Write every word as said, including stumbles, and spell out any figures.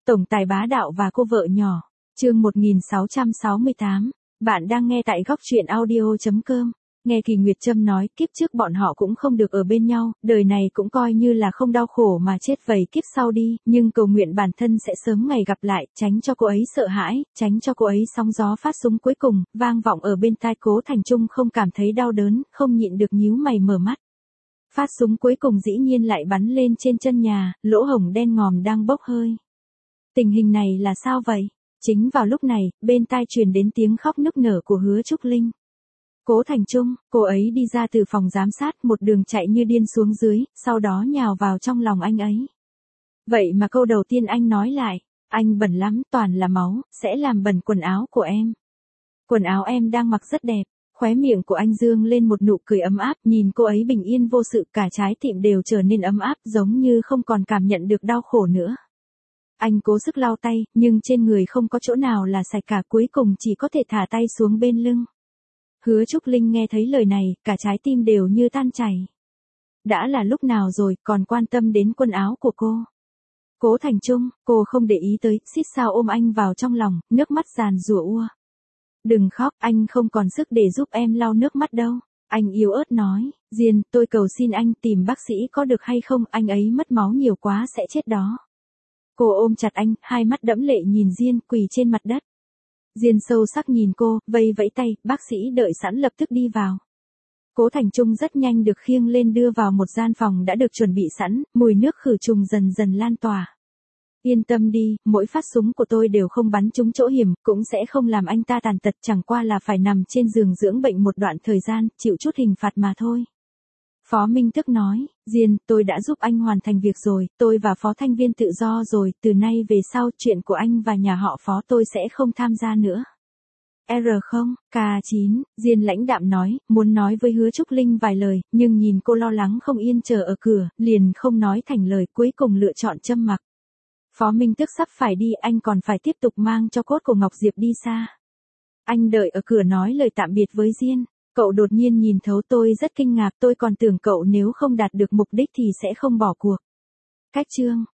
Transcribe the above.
Tổng tài bá đạo và cô vợ nhỏ. Chương một nghìn sáu trăm sáu mươi tám. Bạn đang nghe tại góc truyện audio chấm com. Nghe Kỳ Nguyệt Trâm nói, kiếp trước bọn họ cũng không được ở bên nhau, đời này cũng coi như là không đau khổ mà chết vầy kiếp sau đi, nhưng cầu nguyện bản thân sẽ sớm ngày gặp lại, tránh cho cô ấy sợ hãi, tránh cho cô ấy sóng gió phát súng cuối cùng, vang vọng ở bên tai Cố Thành Trung không cảm thấy đau đớn, không nhịn được nhíu mày mở mắt. Phát súng cuối cùng dĩ nhiên lại bắn lên trên chân nhà, lỗ hổng đen ngòm đang bốc hơi. Tình hình này là sao vậy? Chính vào lúc này, bên tai truyền đến tiếng khóc nức nở của Hứa Trúc Linh. Cố Thành Trung, cô ấy đi ra từ phòng giám sát một đường chạy như điên xuống dưới, sau đó nhào vào trong lòng anh ấy. Vậy mà câu đầu tiên anh nói lại, anh bẩn lắm, toàn là máu, sẽ làm bẩn quần áo của em. Quần áo em đang mặc rất đẹp. Khóe miệng của anh dương lên một nụ cười ấm áp, nhìn cô ấy bình yên vô sự, cả trái tim đều trở nên ấm áp, giống như không còn cảm nhận được đau khổ nữa. Anh cố sức lau tay, nhưng trên người không có chỗ nào là sạch cả, cuối cùng chỉ có thể thả tay xuống bên lưng. Hứa Trúc Linh nghe thấy lời này, cả trái tim đều như tan chảy. Đã là lúc nào rồi, còn quan tâm đến quần áo của cô. Cố Thành Trung, cô không để ý tới, xít sao ôm anh vào trong lòng, nước mắt giàn giụa ua. Đừng khóc, anh không còn sức để giúp em lau nước mắt đâu. Anh yếu ớt nói, Diên, tôi cầu xin anh tìm bác sĩ có được hay không, anh ấy mất máu nhiều quá sẽ chết đó. Cô ôm chặt anh, hai mắt đẫm lệ nhìn Diên quỳ trên mặt đất. Diên sâu sắc nhìn cô, vây vẫy tay, bác sĩ đợi sẵn lập tức đi vào. Cố Thành Trung rất nhanh được khiêng lên đưa vào một gian phòng đã được chuẩn bị sẵn, mùi nước khử trùng dần dần lan tỏa. Yên tâm đi, mỗi phát súng của tôi đều không bắn trúng chỗ hiểm, cũng sẽ không làm anh ta tàn tật, chẳng qua là phải nằm trên giường dưỡng bệnh một đoạn thời gian, chịu chút hình phạt mà thôi. Phó Minh Thức nói, Diên, tôi đã giúp anh hoàn thành việc rồi, tôi và Phó Thanh Viên tự do rồi, từ nay về sau chuyện của anh và nhà họ Phó tôi sẽ không tham gia nữa. R không, K chín, Diên lãnh đạm nói, muốn nói với Hứa Trúc Linh vài lời, nhưng nhìn cô lo lắng không yên chờ ở cửa, liền không nói thành lời, cuối cùng lựa chọn trầm mặc. Phó Minh Thức sắp phải đi, anh còn phải tiếp tục mang cho cốt của Ngọc Diệp đi xa. Anh đợi ở cửa nói lời tạm biệt với Diên. Cậu đột nhiên nhìn thấu tôi rất kinh ngạc, tôi còn tưởng cậu nếu không đạt được mục đích thì sẽ không bỏ cuộc. Cách chương.